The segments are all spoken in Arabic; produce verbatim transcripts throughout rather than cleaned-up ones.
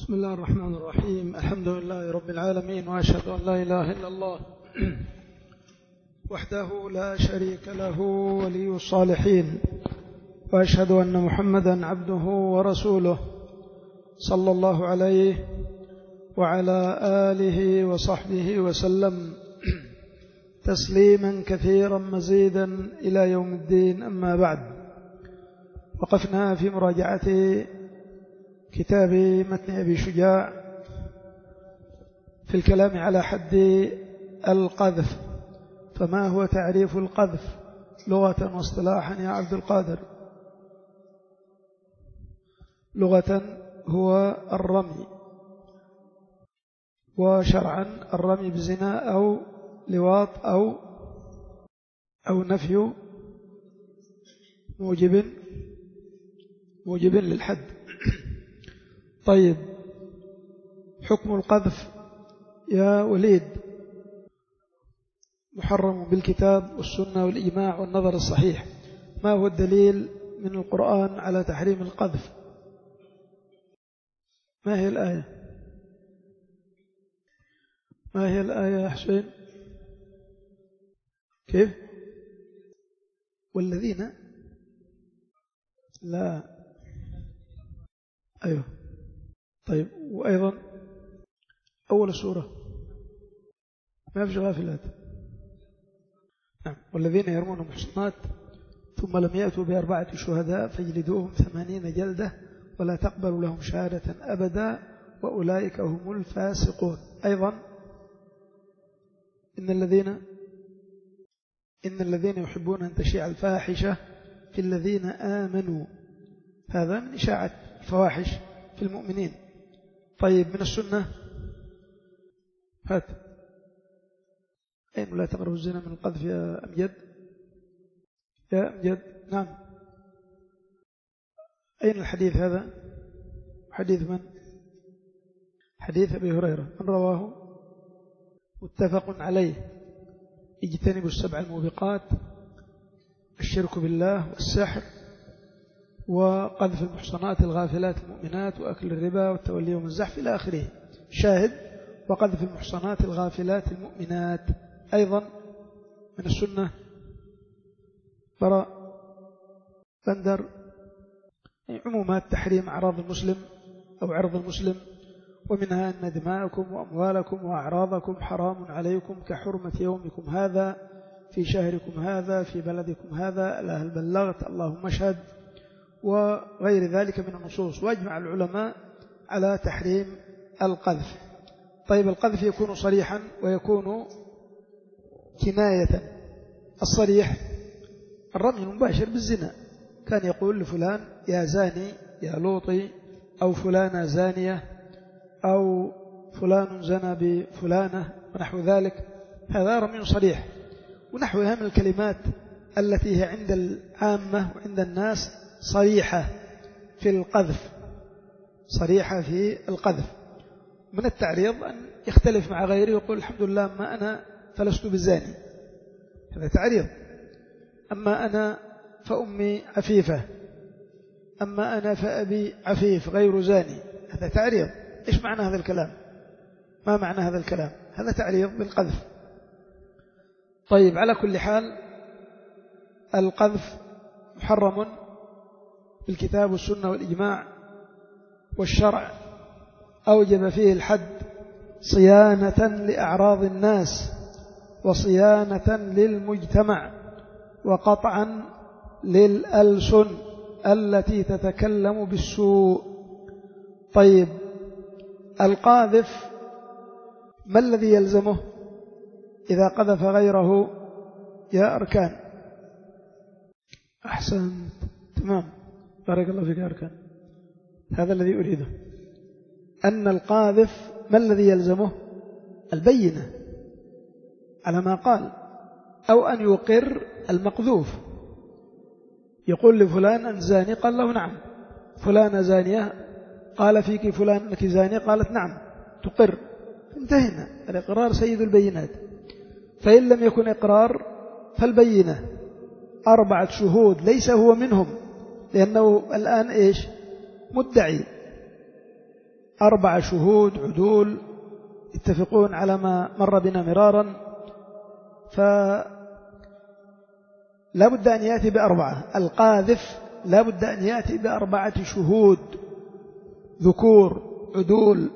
بسم الله الرحمن الرحيم. الحمد لله رب العالمين، وأشهد أن لا إله إلا الله وحده لا شريك له ولي الصالحين، وأشهد أن محمدا عبده ورسوله صلى الله عليه وعلى آله وصحبه وسلم تسليما كثيرا مزيدا إلى يوم الدين. أما بعد، وقفنا في مراجعة كتاب متن أبي شجاع في الكلام على حد القذف. فما هو تعريف القذف لغة واصطلاحا يا عبد القادر؟ لغة هو الرمي، وشرعا الرمي بزنا أو لواط أو أو نفي موجب موجب للحد. طيب، حكم القذف يا وليد؟ محرم بالكتاب والسنة والإجماع والنظر الصحيح. ما هو الدليل من القرآن على تحريم القذف؟ ما هي الآية؟ ما هي الآية يا حسين؟ كيف؟ والذين لا أيوه. طيب، وأيضا أول سورة ما في غافلات. نعم. والذين يرمون المحصنات ثم لم يأتوا بأربعة شهداء فاجلدوهم ثمانين جلدة ولا تقبلوا لهم شهادة أبدا وأولئك هم الفاسقون. أيضا إن الذين إن الذين يحبون أن تشيع الفاحشة في الذين آمنوا، هذا من إشاعة الفواحش في المؤمنين. طيب، من السنة هات. أين لا تقربوا الزنا من القذف يا أمجد؟ يا أمجد، نعم. أين الحديث هذا؟ حديث من؟ حديث أبي هريرة. من رواه؟ متفق عليه. اجتنبوا السبع الموبقات: الشرك بالله والسحر وقذف المحصنات الغافلات المؤمنات وأكل الربا والتولي يوم الزحف إلى آخره. شاهد: وقذف المحصنات الغافلات المؤمنات. أيضا من السنة براء بندر، عمومات تحريم أعراض المسلم أو عرض المسلم، ومنها أن دماءكم وأموالكم وأعراضكم حرام عليكم كحرمة يومكم هذا في شهركم هذا في بلدكم هذا، لا هل بلغت اللهم اشهد، وغير ذلك من النصوص. واجمع العلماء على تحريم القذف. طيب، القذف يكون صريحا ويكون كناية. الصريح الرمي المباشر بالزنا، كان يقول لفلان يا زاني يا لوطي، أو فلانة زانية، أو فلان زنى بفلانة ونحو ذلك. هذا رمي صريح. ونحوها من الكلمات التي هي عند العامة وعند الناس صريحة في القذف، صريحة في القذف. من التعريض أن يختلف مع غيره ويقول الحمد لله ما أنا فلست بالزاني، هذا تعريض. أما أنا فأمي عفيفة، أما أنا فأبي عفيف غير زاني، هذا تعريض. إيش معنى هذا الكلام؟ ما معنى هذا الكلام؟ هذا تعريض بالقذف. طيب، على كل حال القذف محرم بالكتاب والسنة والإجماع، والشرع أوجب فيه الحد صيانة لأعراض الناس وصيانة للمجتمع وقطعا للألسن التي تتكلم بالسوء. طيب، القاذف ما الذي يلزمه إذا قذف غيره يا أركان؟ أحسنت، تمام، بارك الله فيك يا أركان. هذا الذي أريده، أن القاذف ما الذي يلزمه؟ البينة على ما قال، أو أن يقر المقذوف. يقول لفلان أنت زاني، قال له نعم. فلانة زانية، قال فيك فلان أنك زانية، قالت نعم، تقر. انتهينا. الإقرار سيد البينات. فإن لم يكن إقرار فالبينة أربعة شهود، ليس هو منهم، لأنه الآن إيش؟ مدعي. أربع شهود عدول يتفقون على ما مر بنا مرارا، فلا بد أن يأتي بأربعة. القاذف لا بد أن يأتي بأربعة شهود ذكور عدول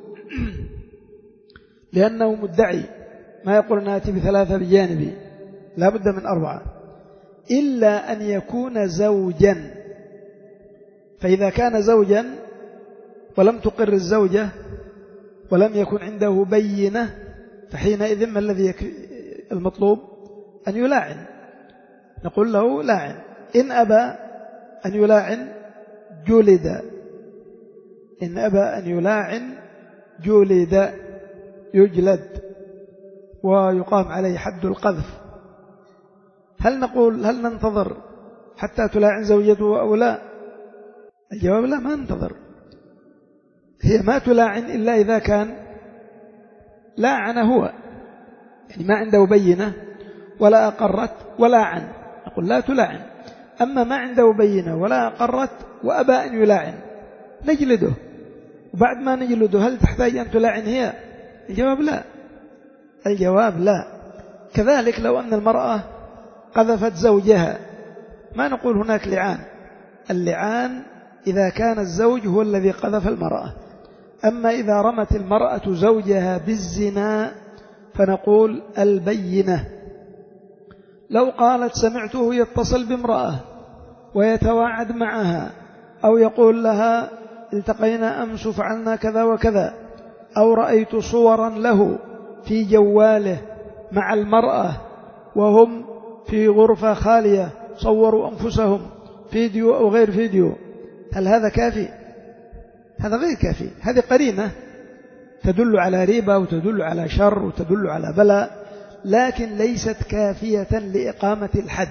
لأنه مدعي، ما يقول نأتي بثلاثة بجانبي، لا بد من أربعة، إلا أن يكون زوجا. فإذا كان زوجا ولم تقر الزوجة ولم يكن عنده بينة، فحينئذ ما الذي المطلوب؟ أن يلاعن. نقول له لاعن، إن أبى أن يلاعن جلد، إن أبى أن يلاعن جلد، يجلد ويقام عليه حد القذف. هل نقول هل ننتظر حتى تلاعن زوجته أو لا؟ الجواب لا، ما ننتظر. هي ما تلاعن إلا إذا كان لاعن هو، يعني ما عنده بينة ولا أقرت ولا عن، نقول لا تلاعن. أما ما عنده بينة ولا أقرت وأبى أن يلاعن نجلده، وبعد ما نجلده هل تحتاج أن تلاعن هي؟ الجواب لا، الجواب لا. كذلك لو أن المرأة قذفت زوجها ما نقول هناك لعان، اللعان إذا كان الزوج هو الذي قذف المرأة. أما إذا رمت المرأة زوجها بالزنا فنقول البينة. لو قالت سمعته يتصل بامرأة ويتواعد معها، أو يقول لها التقينا أمس وفعلنا كذا وكذا، أو رأيت صورا له في جواله مع المرأة وهم في غرفة خالية صوروا أنفسهم فيديو أو غير فيديو، هل هذا كافي؟ هذا غير كافي. هذه قرينة تدل على ريبة وتدل على شر وتدل على بلاء، لكن ليست كافية لإقامة الحد.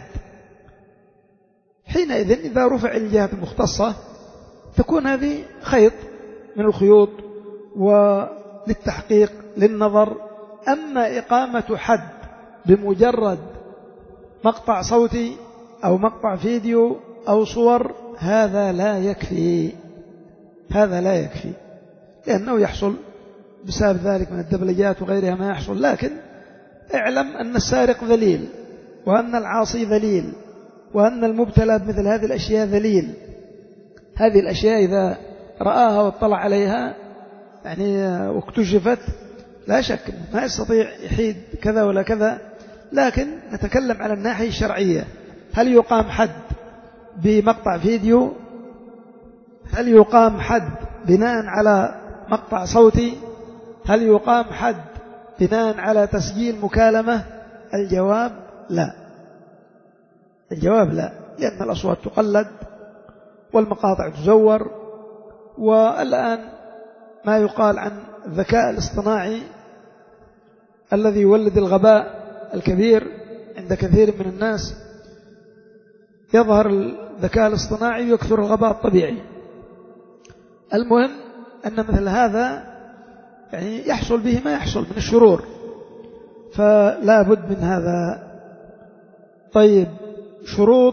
حينئذ إذا رفع الجهات المختصة تكون هذه خيط من الخيوط وللتحقيق للنظر. أما إقامة حد بمجرد مقطع صوتي أو مقطع فيديو أو صور، هذا لا يكفي، هذا لا يكفي، لأنه يحصل بسبب ذلك من الدبلجات وغيرها ما يحصل. لكن اعلم أن السارق ذليل، وأن العاصي ذليل، وأن المبتلى بمثل هذه الأشياء ذليل. هذه الأشياء إذا رآها واطلع عليها يعني واكتشفت لا شك ما يستطيع يحيد كذا ولا كذا. لكن نتكلم على الناحية الشرعية، هل يقام حد بمقطع فيديو؟ هل يقام حد بناء على مقطع صوتي؟ هل يقام حد بناء على تسجيل مكالمة؟ الجواب لا، الجواب لا، لأن الأصوات تقلد والمقاطع تزور. والآن ما يقال عن الذكاء الاصطناعي الذي يولد الغباء الكبير عند كثير من الناس، يظهر الذكاء الاصطناعي ويكثر الغباء الطبيعي. المهم أن مثل هذا يعني يحصل به ما يحصل من الشرور، فلا بد من هذا. طيب، شروط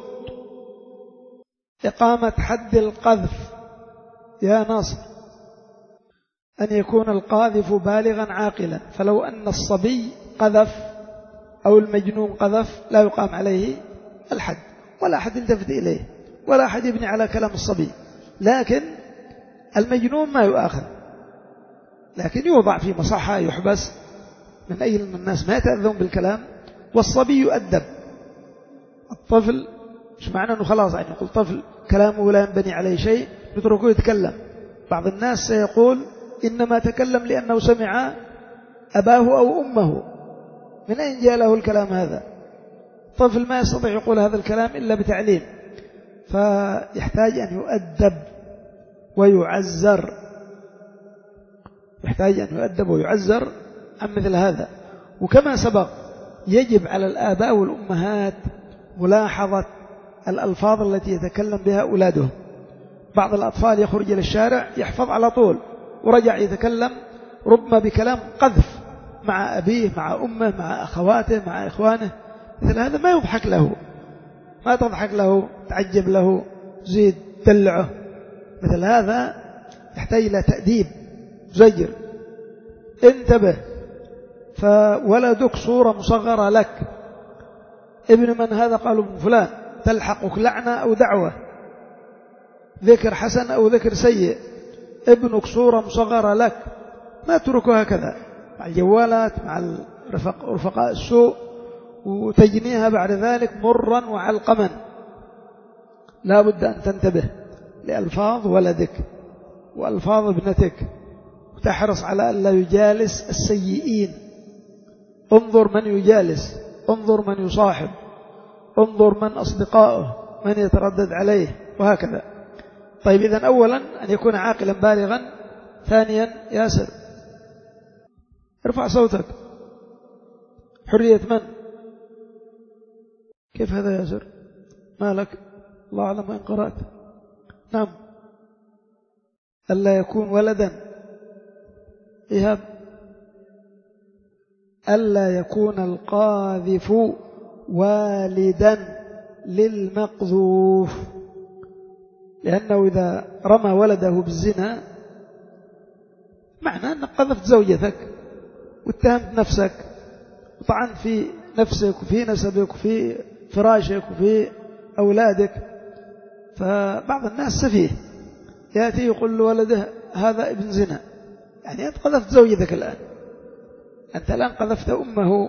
إقامة حد القذف يا ناصر: أن يكون القاذف بالغا عاقلا، فلو أن الصبي قذف أو المجنون قذف لا يقام عليه الحد، ولا أحد يلتفت إليه، ولا أحد يبني على كلام الصبي. لكن المجنون ما يؤاخذ، لكن يوضع في مصحة يحبس من أي من الناس ما يتأذون بالكلام، والصبي يؤدب. الطفل مش معنى أنه خلاص يعني يقول طفل كلامه لا ينبني عليه شيء نتركه يتكلم. بعض الناس سيقول إنما تكلم لأنه سمع أباه أو أمه. من أين جاء له الكلام هذا؟ طفل ما يستطيع يقول هذا الكلام إلا بتعليم، فيحتاج أن يؤدب ويعزر، يحتاج أن يؤدب ويعزر عن مثل هذا. وكما سبق يجب على الآباء والأمهات ملاحظة الألفاظ التي يتكلم بها أولادهم. بعض الأطفال يخرج إلى الشارع يحفظ على طول ورجع يتكلم ربما بكلام قذف مع أبيه مع أمه مع أخواته مع إخوانه. مثل هذا ما يضحك له، ما تضحك له، تعجب له، زيد دلعه. مثل هذا يحتاج إلى تأديب زجر انتبه، فولدك صورة مصغرة لك. ابن من هذا؟ قالوا ابن فلان. تلحقك لعنة أو دعوة، ذكر حسن أو ذكر سيء. ابنك صورة مصغرة لك، ما تركها هكذا مع الجوالات مع الرفق رفقاء السوء، وتجنيها بعد ذلك مرا وعلقما. لا بد أن تنتبه لألفاظ ولدك وألفاظ ابنتك، وتحرص على أن لا يجالس السيئين. انظر من يجالس، انظر من يصاحب، انظر من أصدقائه، من يتردد عليه، وهكذا. طيب إذن أولا أن يكون عاقلا بالغا. ثانيا ياسر ارفع صوتك. حرية من؟ كيف هذا ياسر؟ ما لك؟ الله أعلم إن قرأت. نعم. ألا يكون ولدا. إيهاب. ألا يكون القاذف والدا للمقذوف، لأنه إذا رمى ولده بالزنا معناه أنك قذفت زوجتك واتهمت نفسك وطعنت في نفسك وفي نسبك وفي فراشك وفي أولادك. فبعض الناس سفيه يأتي يقول لولده هذا ابن زنا، يعني أنت قذفت زوجتك الآن، أنت الآن قذفت أمه.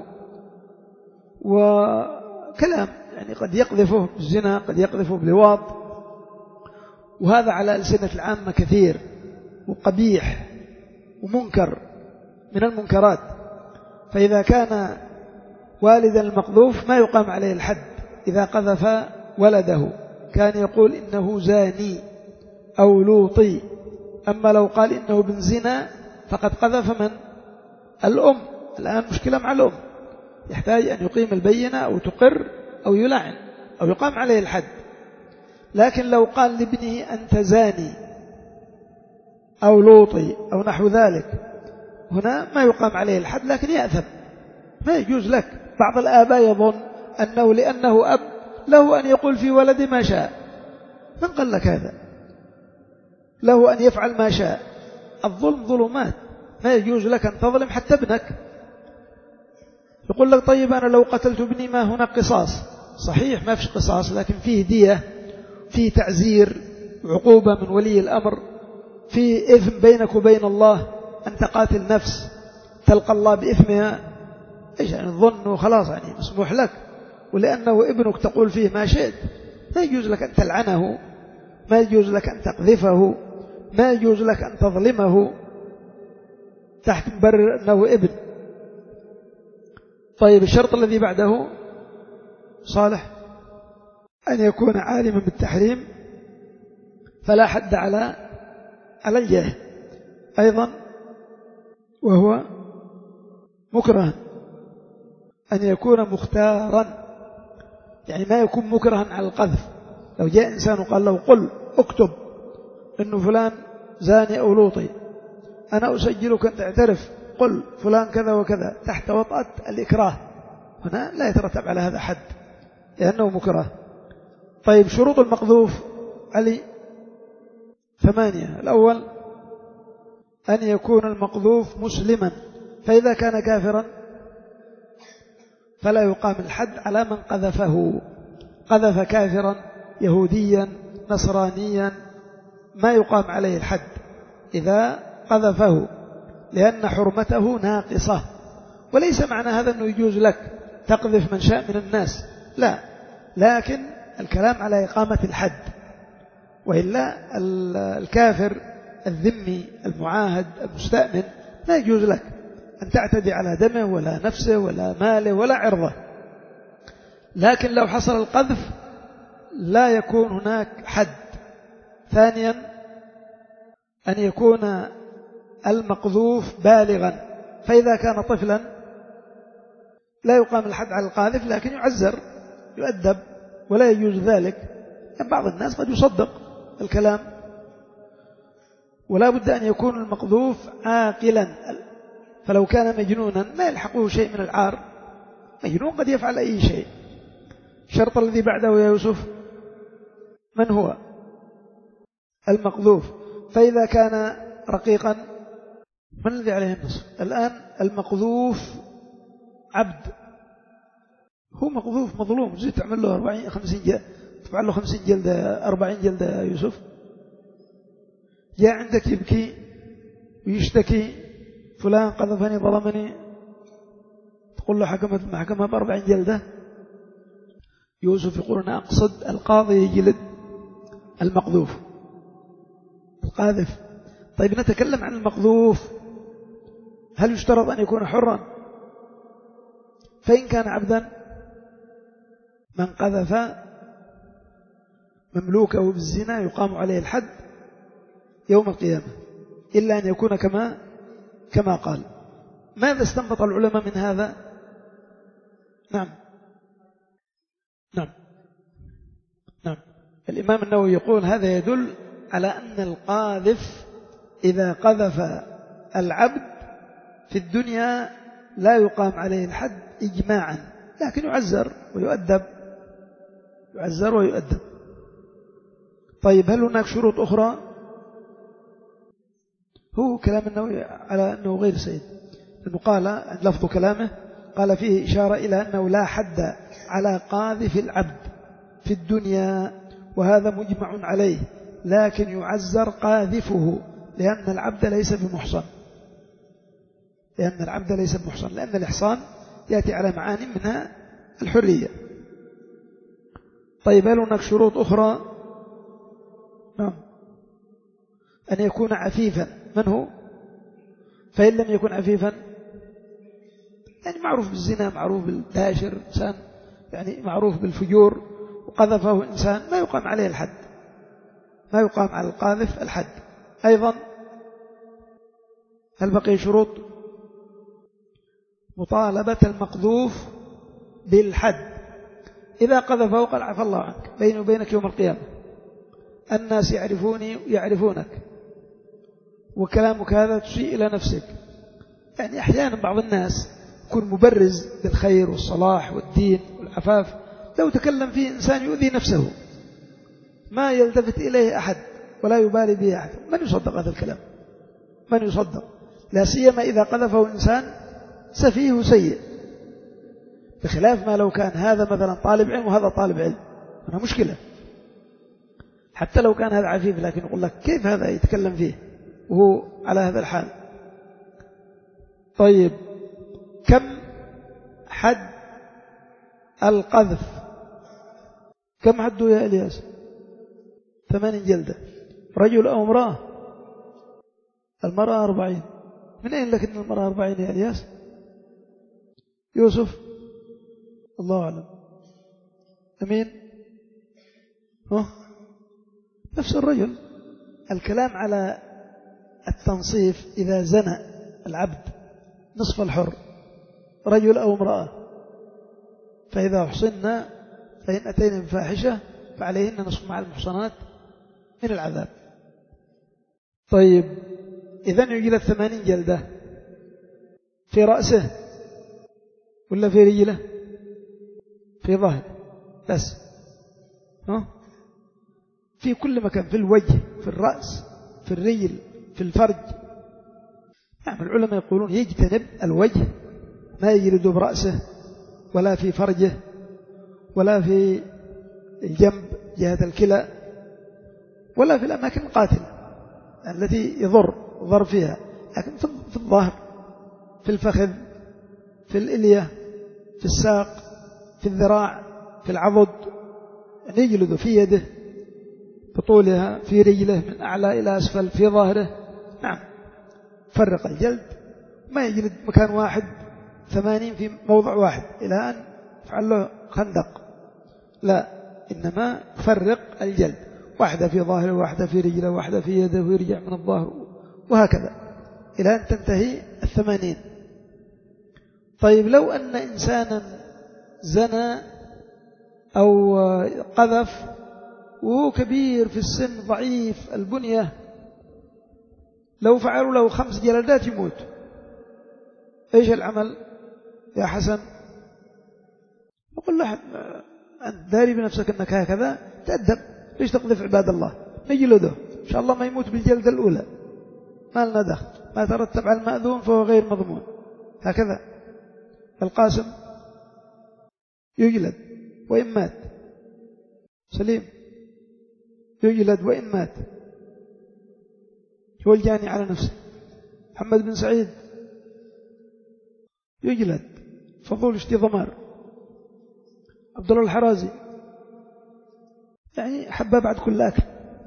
وكلام يعني قد يقذفه بالزنا، قد يقذفه بلواط، وهذا على ألسنة العامة كثير وقبيح ومنكر من المنكرات. فإذا كان والدا المقذوف ما يقام عليه الحد. إذا قذف ولده كان يقول إنه زاني أو لوطي. أما لو قال إنه ابن زنا فقد قذف من؟ الأم. الآن مشكلة مع الأم، يحتاج أن يقيم البينة أو تقر أو يلعن أو يقام عليه الحد. لكن لو قال لابنه أنت زاني أو لوطي أو نحو ذلك، هنا ما يقام عليه الحد لكن يأثم، ما يجوز لك. بعض الآباء يظن أنه لأنه أب له أن يقول في ولده ما شاء. من قال لك هذا؟ له أن يفعل ما شاء. الظلم ظلمات، ما يجوز لك أن تظلم حتى ابنك. يقول لك طيب أنا لو قتلت ابني ما هناك قصاص. صحيح ما فيش قصاص، لكن فيه دية، فيه تعزير، عقوبة من ولي الأمر، فيه إثم بينك وبين الله، أن تقاتل نفس تلقى الله بإثمها. إيش يعني الظن وخلاص يعني مسموح لك. ولأنه ابنك تقول فيه ما شئت، ما يجوز لك أن تلعنه، ما يجوز لك أن تقذفه، ما يجوز لك أن تظلمه تحت مبرر أنه ابن. طيب الشرط الذي بعده صالح أن يكون عالما بالتحريم فلا حد على عليه أيضا، وهو مكرها. أن يكون مختارا، يعني ما يكون مكرها على القذف. لو جاء إنسان وقال له قل اكتب إنه فلان زاني أو لوطي، أنا أسجلك أن تعترف، قل فلان كذا وكذا، تحت وطأة الإكراه، هنا لا يترتب على هذا حد لأنه مكره. طيب شروط المقذوف علي ثمانية. الأول أن يكون المقذوف مسلما، فإذا كان كافرا فلا يقام الحد على من قذفه. قذف كافرا يهوديا نصرانيا ما يقام عليه الحد إذا قذفه، لأن حرمته ناقصة. وليس معنى هذا أنه يجوز لك تقذف من شاء من الناس، لا، لكن الكلام على إقامة الحد. وإلا الكافر الذمي المعاهد المستأمن لا يجوز لك أن تعتدي على دمه ولا نفسه ولا ماله ولا عرضه. لكن لو حصل القذف لا يكون هناك حد. ثانيا أن يكون المقذوف بالغا، فإذا كان طفلا لا يقام الحد على القاذف لكن يعزر يؤدب ولا يجوز ذلك. يعني بعض الناس قد يصدق الكلام. ولا بد أن يكون المقذوف عاقلا، فلو كان مجنونا ما يلحقه شيء من العار، مجنون قد يفعل أي شيء. الشرط الذي بعده يا يوسف من هو؟ المقذوف. فإذا كان رقيقا من الذي عليه النصف؟ الآن المقذوف عبد، هو مقذوف مظلوم، زي تعمل له أربعين خمسين جلدة، تفعل له خمسين جلدة أربعين جلدة يا يوسف. جاء عندك يبكي ويشتكي فلان قذفني ظلمني، تقول له حكمت المحكمة بأربعين جلدة. يوسف يقول أنا أقصد القاضي يجلد المقذوف القاذف. طيب نتكلم عن المقذوف، هل يشترط أن يكون حرا؟ فإن كان عبدا من قذف مملوكه بالزنا يقام عليه الحد يوم القيامة، إلا أن يكون كما كما قال. ماذا استنبط العلماء من هذا؟ نعم نعم نعم الإمام النووي يقول هذا يدل على أن القاذف إذا قذف العبد في الدنيا لا يقام عليه الحد إجماعا، لكن يعزر ويؤدب، يعزر ويؤدب. طيب هل هناك شروط أخرى؟ هو كلام النووي على أنه غير سيد، لأنه قال لفظ كلامه قال فيه إشارة إلى أنه لا حد على قاذف العبد في الدنيا، وهذا مجمع عليه، لكن يعزر قاذفه لأن العبد ليس بمحصن، لأن العبد ليس بمحصن، لأن الإحصان يأتي على معاني منها الحرية. طيب هل هناك شروط أخرى؟ نعم، أن يكون عفيفا. من هو؟ فإن لم يكن عفيفا يعني معروف بالزنا، معروف بالداشر إنسان، يعني معروف بالفجور، وقذفه إنسان، ما يقام عليه الحد، ما يقام على القاذف الحد. أيضا هل بقي شروط؟ مطالبة المقذوف بالحد. إذا قذفه قال عفى الله عنك، بيني وبينك يوم القيامة، الناس يعرفوني يعرفونك، وكلامك هذا تسيء إلى نفسك. يعني أحيانا بعض الناس يكون مبرز بالخير والصلاح والدين والعفاف، لو تكلم فيه إنسان يؤذي نفسه ما يلتفت إليه أحد ولا يبالي به أحد، من يصدق هذا الكلام؟ من يصدق؟ لا سيما إذا قذفه إنسان سفيه سيء، بخلاف ما لو كان هذا مثلا طالب علم وهذا طالب علم، هنا مشكلة. حتى لو كان هذا عفيف، لكن يقول لك كيف هذا يتكلم فيه وهو على هذا الحال؟ طيب كم حد القذف؟ كم حده يا إلياس؟ ثمانين جلدة، رجل أو امرأة؟ المرأة أربعين. من أين لك أن المرأة أربعين يا إلياس؟ يوسف الله أعلم. أمين؟ ها؟ نفس الرجل. الكلام على التنصيف إذا زنى العبد نصف الحر، رجل أو امرأة، فإذا أحصنا فإن أتينا بفاحشة فعليهن نصف مع المحصنات من العذاب. طيب إذن يجلد ثمانين جلدة في رأسه ولا في رجله؟ في ظهر بس، ها؟ في كل مكان، في الوجه، في الرأس، في الرجل، في الفرج. يعني العلماء يقولون يجتنب الوجه، ما يجلد برأسه ولا في فرجه ولا في الجنب جهة الكلى ولا في الأماكن القاتلة التي يضر ضر فيها، لكن في الظهر، في الفخذ، في الإلية، في الساق، في الذراع، في العضد، أن يجلد في يده بطولها، في رجله من أعلى إلى أسفل، في ظهره. نعم، فرق الجلد، ما يجلد مكان واحد ثمانين في موضع واحد إلى أن يفعل له خندق، لا، إنما فرق الجلد، واحدة في ظهره، واحدة في رجله، واحدة في يده، ويرجع من الظهر، وهكذا إلى أن تنتهي الثمانين. طيب لو أن إنسانا زنى أو قذف وهو كبير في السن ضعيف البنية، لو فعلوا له خمس جلدات يموت، إيش العمل يا حسن؟ نقول له أنت داري بنفسك أنك هكذا تأدب، ليش تقذف عباد الله؟ نجلده إن شاء الله ما يموت بالجلدة الأولى، ما لنا دخل، ما ترتب على المأذون فهو غير مضمون. هكذا القاسم يجلد وإن مات، سليم يجلد وإن مات، هو الجاني على نفسه. محمد بن سعيد يجلد، فضول اشتي ضمار. عبد الله الحرازي يعني حبة بعد كل أكل.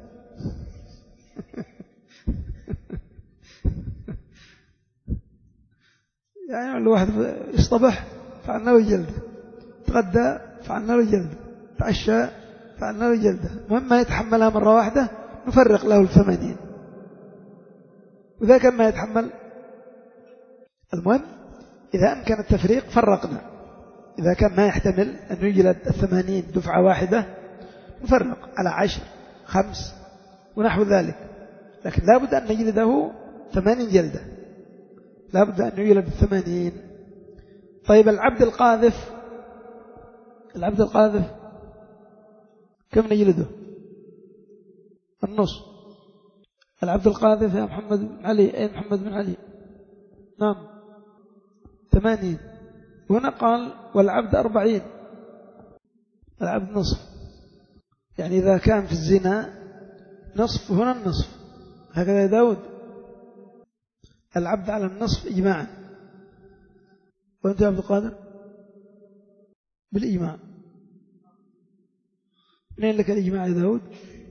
يعني الواحد يصطبح فعلنا له جلد، تغدى فعلنا له جلد، تعشى فعلنا له جلده. المهم ما يتحملها مرة واحدة نفرق له الثمانين، وإذا كان ما يتحمل المهم إذا أمكن التفريق فرقنا. إذا كان ما يحتمل أن يجلد الثمانين دفعة واحدة نفرق على عشر خمس ونحو ذلك، لكن لا بد أن نجلده ثمانين جلدة، لا بد أن يجلد الثمانين. طيب العبد القاذف، العبد القاذف كم نجلده؟ النص. العبد القاذف يا محمد بن علي، أين محمد بن علي؟ نعم ثمانين. وهنا قال والعبد أربعين، العبد نصف، يعني إذا كان في الزنا نصف هنا النصف، هكذا يا داود. العبد على النصف إجماعا. وأنت يا عبد القادر؟ بالإجماع. منين لك الإجماع يا داود؟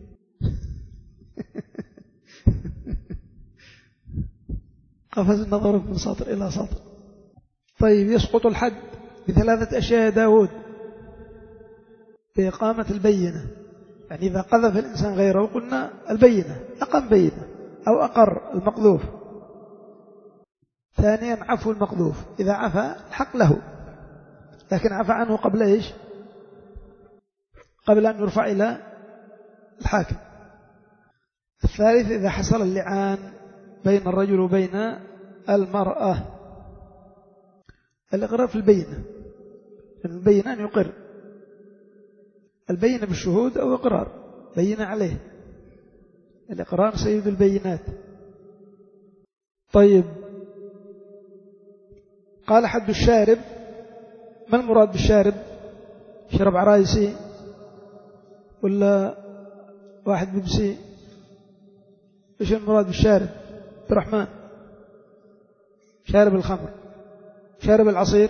قفز النظر من سطر إلى سطر. طيب يسقط الحد بثلاثة أشياء يا داود: بإقامة البينة، يعني إذا قذف الإنسان غيره قلنا البينة، أقام بينة أو أقر المقذوف. ثانيا عفو المقذوف، إذا عفى الحق له، لكن عفى عنه قبل إيش؟ قبل أن يرفع إلى الحاكم. الثالث إذا حصل اللعان بين الرجل وبين المرأة، الإقرار في البينة، البينة أن يقر، البينة بالشهود أو إقرار بينة عليه، الإقرار سيد البينات. طيب قال حد الشارب، ما المراد بالشارب؟ شرب عرايسي ولا واحد بيبسي؟ إيش المراد بالشارب؟ عبد الرحمن؟ شارب الخمر، شارب العصير.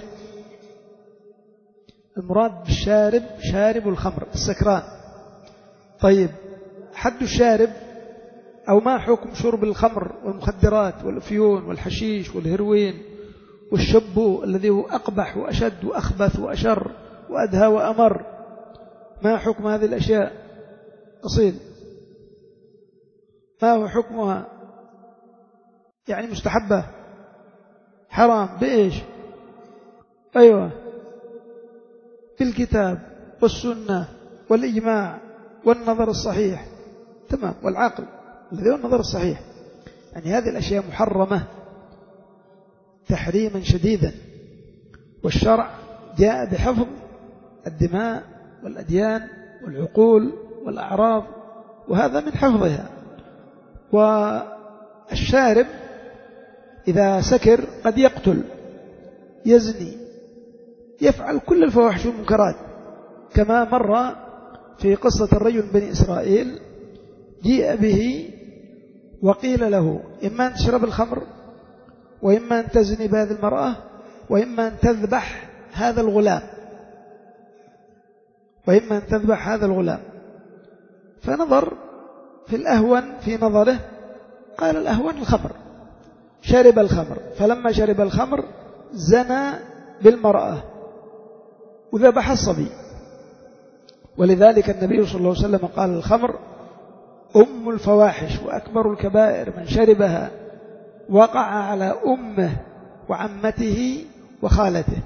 المراد بالشارب شارب الخمر السكران. طيب حد الشارب أو ما حكم شرب الخمر والمخدرات والأفيون والحشيش والهيروين والشبو الذي هو أقبح وأشد وأخبث وأشر وأدهى وأمر؟ ما حكم هذه الأشياء؟ أصيل ما هو حكمها؟ يعني مستحبة، حرام، بإيش؟ أيوة بالكتاب والسنة والإجماع والنظر الصحيح، تمام، والعقل الذي هو النظر الصحيح. يعني هذه الأشياء محرمة تحريما شديدا، والشرع جاء بحفظ الدماء والأديان والعقول والأعراض، وهذا من حفظها. والشارب إذا سكر قد يقتل، يزني، يفعل كل الفواحش والمنكرات، كما مر في قصة الرجل من بني إسرائيل جيء به وقيل له إما أن تشرب الخمر، وإما أن تزني بهذه المرأة، وإما أن تذبح هذا الغلام، وإما أن تذبح هذا الغلام. فنظر في الأهون في نظره، قال الأهون الخمر، شرب الخمر. فلما شرب الخمر زنى بالمرأة وذبح الصبي. ولذلك النبي صلى الله عليه وسلم قال الخمر أم الفواحش وأكبر الكبائر، من شربها وقع على أمه وعمته وخالته.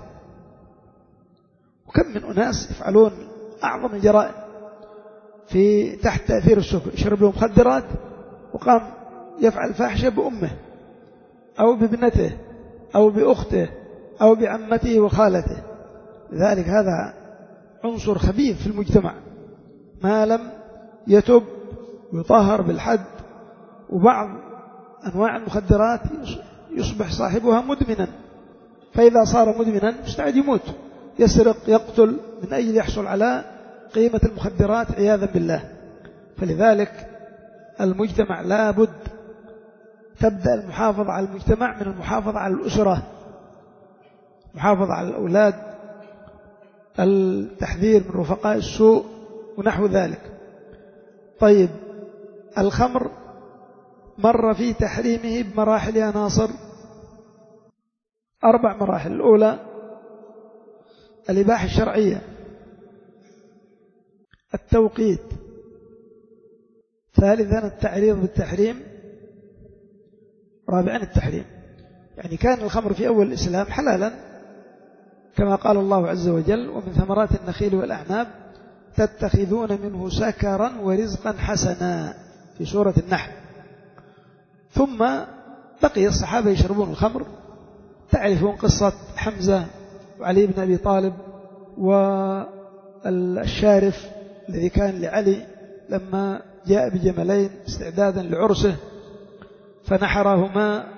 وكم من أناس يفعلون أعظم الجرائم في تحت تأثير السكر، يشرب له مخدرات وقام يفعل فاحشة بأمه أو بابنته أو بأخته أو بعمته وخالته. لذلك هذا عنصر خبيث في المجتمع ما لم يتب ويطهر بالحد. وبعض أنواع المخدرات يصبح صاحبها مدمنا، فإذا صار مدمنا مستعد يموت، يسرق يقتل من أجل يحصل على قيمة المخدرات عياذا بالله. فلذلك المجتمع لا بد تبدأ المحافظة على المجتمع من المحافظة على الأسرة، محافظة على الأولاد، التحذير من رفقاء السوء ونحو ذلك. طيب الخمر مر في تحريمه بمراحل يا ناصر، أربع مراحل. الأولى الإباحة الشرعية، التوقيت، ثالثا التعريض بالتحريم، رابعا التحريم. يعني كان الخمر في أول الإسلام حلالا كما قال الله عز وجل: ومن ثمرات النخيل والأعناب تتخذون منه سكرا ورزقا حسنا في سورة النحل. ثم بقي الصحابة يشربون الخمر، تعرفون قصة حمزة وعلي بن أبي طالب والشارف الذي كان لعلي لما جاء بجملين استعدادا لعرسه فنحرهما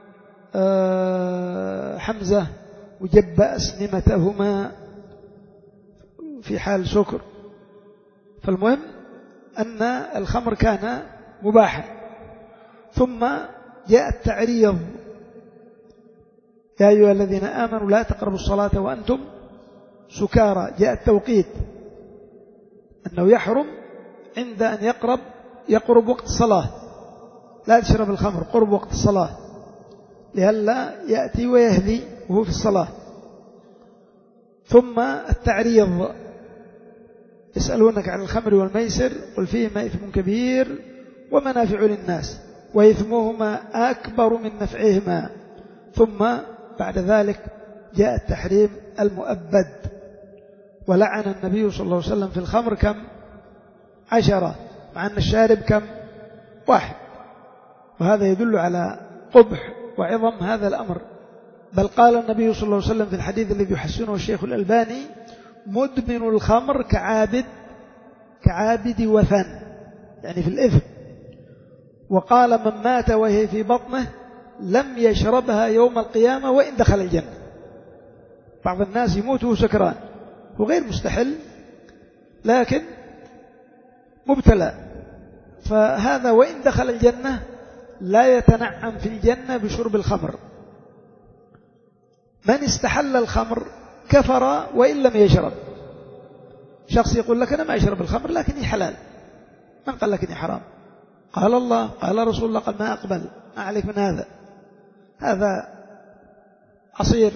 حمزة وجب أسنمتهما في حال سكر. فالمهم أن الخمر كان مباحا. ثم جاء التعريض: يا أيها الذين آمنوا لا تقربوا الصلاة وأنتم سكارى. جاء التوقيت أنه يحرم عند أن يقرب يقرب وقت الصلاة، لا تشرب الخمر قرب وقت الصلاة لئلا يأتي ويهدي وهو في الصلاة. ثم التعريض: يسألونك عن الخمر والميسر قل فيهما إثم كبير ومنافع للناس وإثمهما أكبر من نفعهما. ثم بعد ذلك جاء التحريم المؤبد، ولعن النبي صلى الله عليه وسلم في الخمر كم؟ عشرة، مع أن الشارب كم؟ واحد. وهذا يدل على قبح وعظم هذا الأمر. بل قال النبي صلى الله عليه وسلم في الحديث الذي يحسنه الشيخ الألباني: مدمن الخمر كعابد كعابد وثن، يعني في الإثم. وقال: من مات وهي في بطنه لم يشربها يوم القيامة وإن دخل الجنة. بعض الناس يموت وهو سكران وغير مستحل لكن مبتلى، فهذا وإن دخل الجنة لا يتنعم في الجنة بشرب الخمر. من استحل الخمر كفر وإن لم يشرب. شخص يقول لك أنا ما أشرب الخمر لكني حلال، من قال لك إني حرام؟ قال الله، قال رسول الله، قال ما أقبل، ما عليك من هذا. هذا عصير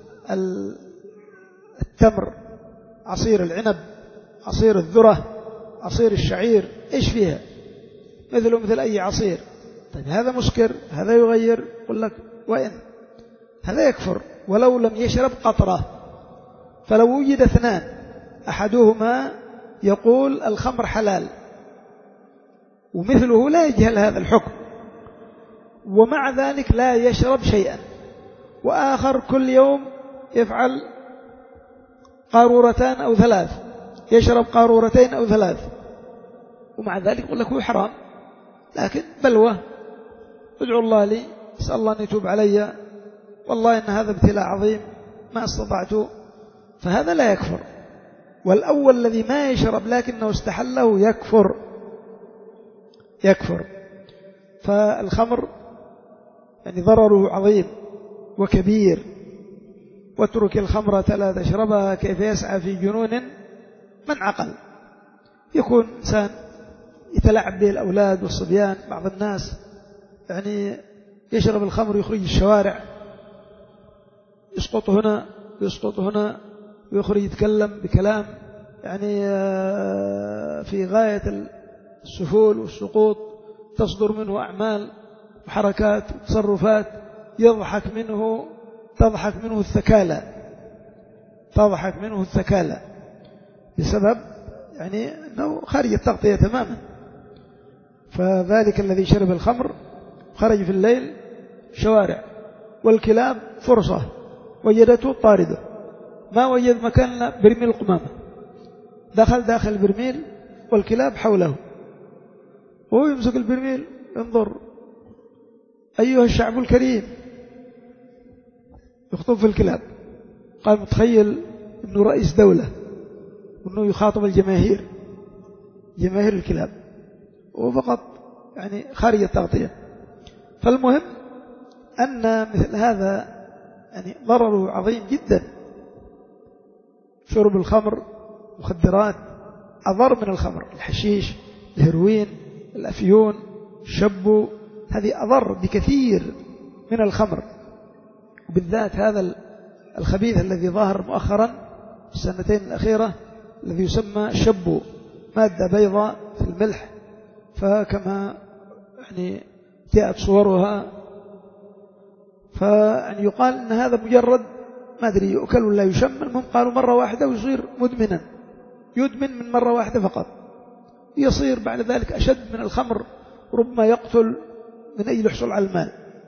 التمر، عصير العنب، عصير الذرة، عصير الشعير، إيش فيها؟ مثله مثل أي عصير. طيب هذا مسكر، هذا يغير، يقول لك وإن هذا يكفر ولو لم يشرب قطرة. فلو وجد اثنان أحدهما يقول الخمر حلال ومثله لا يجهل هذا الحكم ومع ذلك لا يشرب شيئا، وآخر كل يوم يفعل قارورتان أو ثلاث، يشرب قارورتين أو ثلاث، ومع ذلك يقول لك هو حرام، لكن بلوى، ادعو الله لي، اسأل الله أن يتوب علي، والله إن هذا ابتلاء عظيم ما استطعت، فهذا لا يكفر. والأول الذي ما يشرب لكنه استحله يكفر يكفر. فالخمر يعني ضرره عظيم وكبير. واترك الخمرة لا تشربها كيف يسعى في جنون من عقل. يكون إنسان يتلعب به الأولاد والصبيان، بعض الناس يعني يشرب الخمر يخرج الشوارع، يسقط هنا يسقط هنا ويخرج يتكلم بكلام يعني في غاية السفول والسقوط، تصدر منه أعمال وحركات وتصرفات يضحك منه تضحك منه الثكالة تضحك منه الثكالة بسبب يعني أنه خارج التغطية تماما. فذلك الذي شرب الخمر خرج في الليل شوارع والكلاب فرصة وجدته طاردة، ما وجد مكان برميل القمامة، دخل داخل البرميل والكلاب حوله، وهو يمسك البرميل ينظر أيها الشعب الكريم يخطب في الكلاب. قال متخيل أنه رئيس دولة وأنه يخاطب الجماهير، جماهير الكلاب، وفقط يعني خارج التغطية. فالمهم أن مثل هذا يعني ضرره عظيم جدا. شرب الخمر، مخدرات أضر من الخمر، الحشيش، الهيروين، الأفيون، الشبو، هذه أضر بكثير من الخمر، وبالذات هذا الخبيث الذي ظهر مؤخرا في السنتين الأخيرة الذي يسمى الشبو، مادة بيضاء في الملح، فكما يعني جاءت صورها، فيعني يقال أن هذا مجرد ما أدري يؤكل ولا يشم، المهم قالوا مرة واحدة ويصير مدمنا، يدمن من مرة واحدة فقط، يصير بعد ذلك أشد من الخمر، ربما يقتل من أجل الحصول على المال،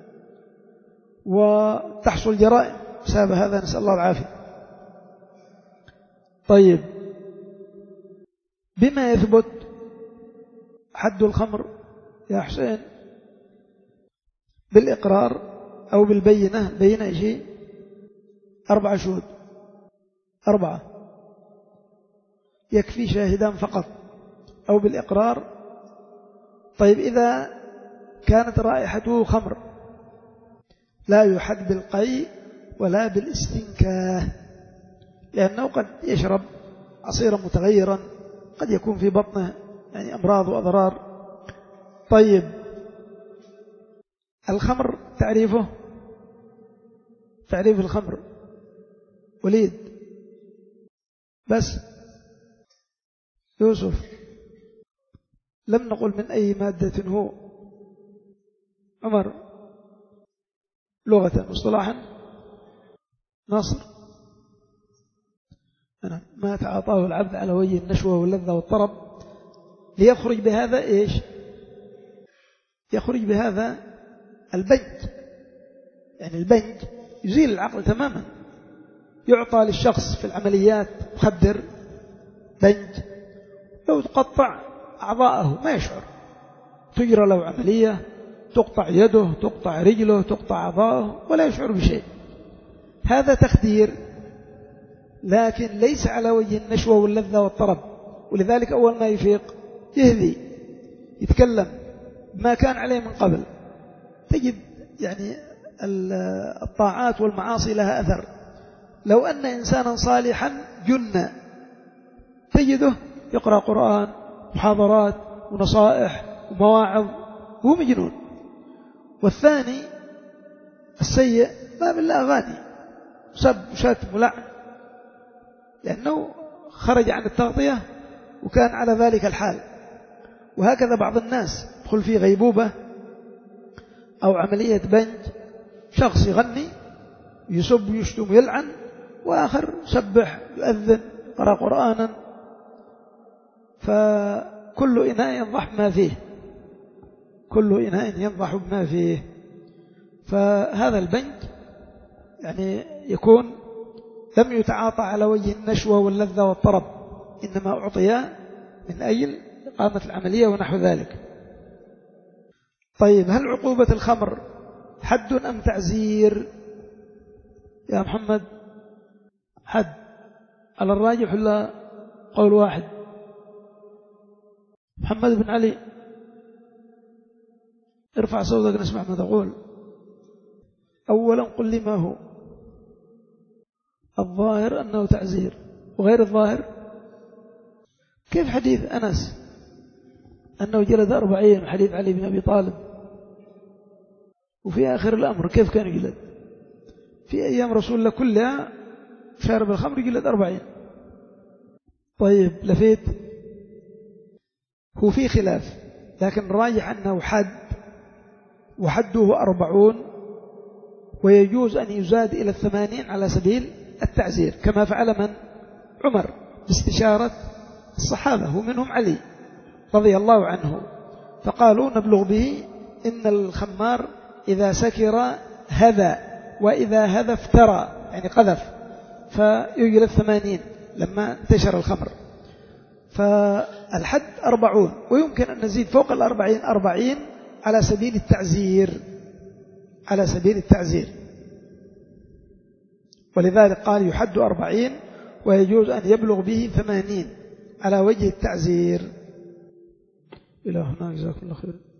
وتحصل جرائم بسبب هذا، نسأل الله العافية. طيب، بما يثبت حد الخمر يا حسين؟ بالإقرار أو بالبينة. بينة شيء أربعة شهود، أربعة يكفي شاهدان فقط، أو بالإقرار. طيب، إذا كانت رائحته خمر لا يحد بالقيء ولا بالاستنكاه، لأنه قد يشرب عصيرا متغيرا، قد يكون في بطنه يعني أمراض وأضرار. طيب، الخمر تعريفه، تعريف الخمر وليد بس يوسف، لم نقل من أي مادة هو. عمر، لغة مصطلحا نصر، ما تعاطاه العبد على وجه النشوة واللذة والطرب ليخرج بهذا إيش؟ يخرج بهذا البنج، يعني البنج يزيل العقل تماما. يعطى للشخص في العمليات مخدر بنج، لو تقطع أعضاءه ما يشعر، تجرى له عملية، تقطع يده، تقطع رجله، تقطع أعضاءه ولا يشعر بشيء. هذا تخدير، لكن ليس على وجه النشوة واللذة والطرب، ولذلك أول ما يفيق يهذي، يتكلم ما كان عليه من قبل. تجد يعني الطاعات والمعاصي لها أثر. لو أن إنسانا صالحا جن، تجده يقرأ قرآن، محاضرات ونصائح ومواعظ، وهو مجنون. والثاني السيء ما بالله أغاني، سب وشتم ولعن، لأنه خرج عن التغطية وكان على ذلك الحال. وهكذا بعض الناس يدخل في غيبوبة أو عملية بنج، شخص يغني يسب ويشتم ويلعن، وآخر سبح يؤذن قرأ قرآنا، فكل إناء ينضح بما فيه، كل إناء ينضح بما فيه. فهذا البنج يعني يكون لم يتعاطى على وجه النشوة واللذة والطرب، إنما أعطي من أجل إقامة العملية ونحو ذلك. طيب، هل عقوبة الخمر حد أم تعزير يا محمد؟ حد على الراجح ولا قول واحد؟ محمد بن علي، ارفع صوتك نسمع ما تقول. أولا قل لي ما هو الظاهر؟ أنه تعزير. وغير الظاهر كيف حديث أنس أنه جلد أربعين، وحديث علي بن أبي طالب، وفي آخر الأمر كيف كان يجلد؟ في أيام رسول الله كلها شارب الخمر يجلد أربعين. طيب، لفيت هو في خلاف، لكن الراجح أنه حد، وحده أربعون، ويجوز أن يزاد إلى الثمانين على سبيل التعزير، كما فعل من؟ عمر، باستشارة الصحابة ومنهم علي رضي الله عنه، فقالوا نبلغ به إن الخمار إذا سكر هذا، وإذا هذا افترى يعني قذف، فيجلد ثمانين لما انتشر الخمر. فالحد أربعون، ويمكن أن نزيد فوق الأربعين أربعين على سبيل التعزير. على سبيل التعزير، ولذلك قال يحد أربعين ويجوز أن يبلغ به ثمانين على وجه التعزير. إلى هنا جزاكم الله خير.